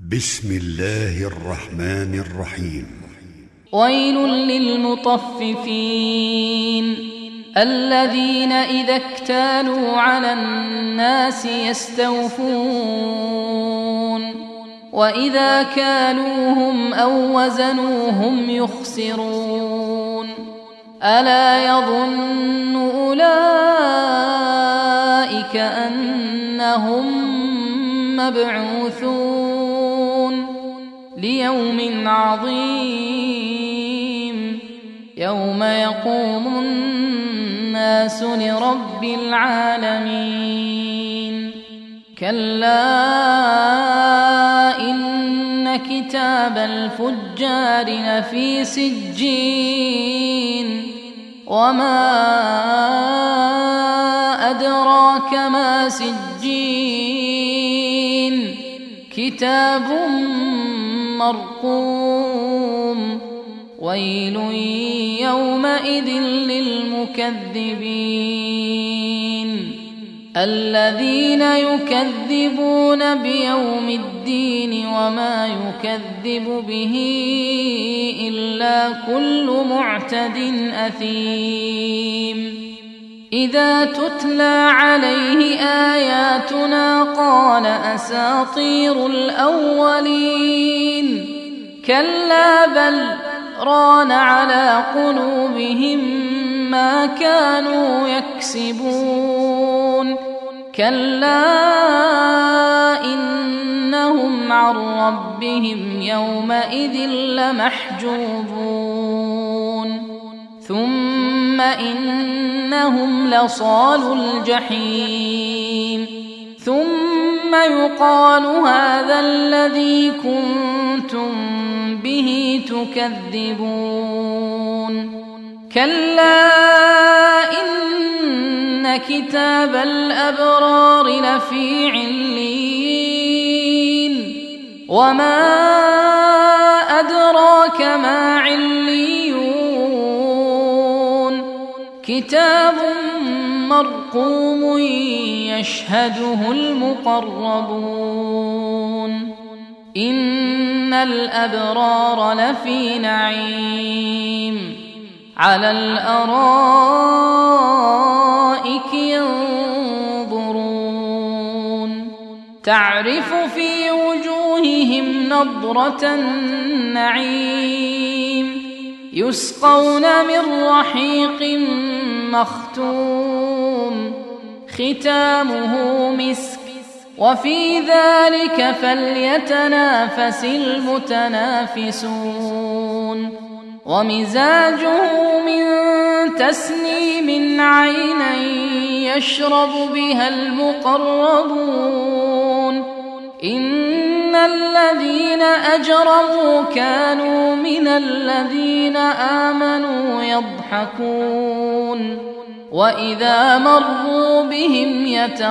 بسم الله الرحمن الرحيم. ويل للمطففين الذين إذا اكتالوا على الناس يستوفون وإذا كالوهم أو وزنوهم يخسرون ألا يظن أولئك أنهم مبعوثون ليوم عظيم يوم يقوم الناس لرب العالمين. كلا إن كتاب الفجار لفي سجين وما أدراك ما سجين كتاب مرقوم ويل يومئذ للمكذبين الذين يكذبون بيوم الدين وما يكذب به إلا كل معتد أثيم. إذا تتلى عليه آياتنا قال أساطير الأولين كلا بل ران على قلوبهم ما كانوا يكسبون كلا إنهم عن ربهم يومئذ لمحجوبون ثم إنهم لصالو الجحيم ثم يقال هذا الذي كنتم به تكذبون كلا إن كتاب الأبرار لفي عليين وما أدراك ما عليون كتاب مرقوم يشهده المقربون إن الأبرار لفي نعيم على الأرائك ينظرون تعرف في وجوههم نضرة النعيم يسقون من رحيق مختوم ختامه مسك وفي ذلك فليتنافس المتنافسون ومزاجه من تسنيم عينا يشرب بها المقربون إن الذين أجرموا كانوا من الذين آمنوا يضحكون وإذا مروا بهم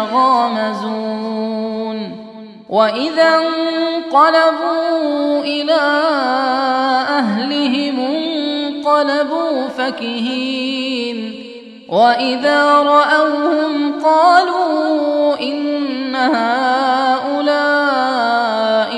يتغامزون وإذا انقلبوا إلى أهلهم انقلبوا فكهين وإذا رأوهم قالوا إن هؤلاء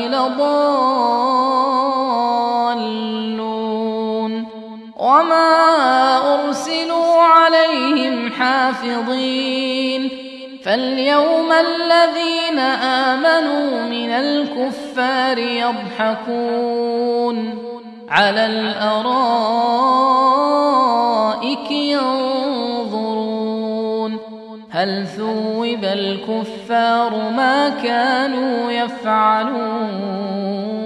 لضالون وما أرسلوا عليهم حافظين فاليوم الذين آمنوا من الكفار يضحكون على الأرائك ينظرون هل ثوب الكفار ما كانوا يفعلون.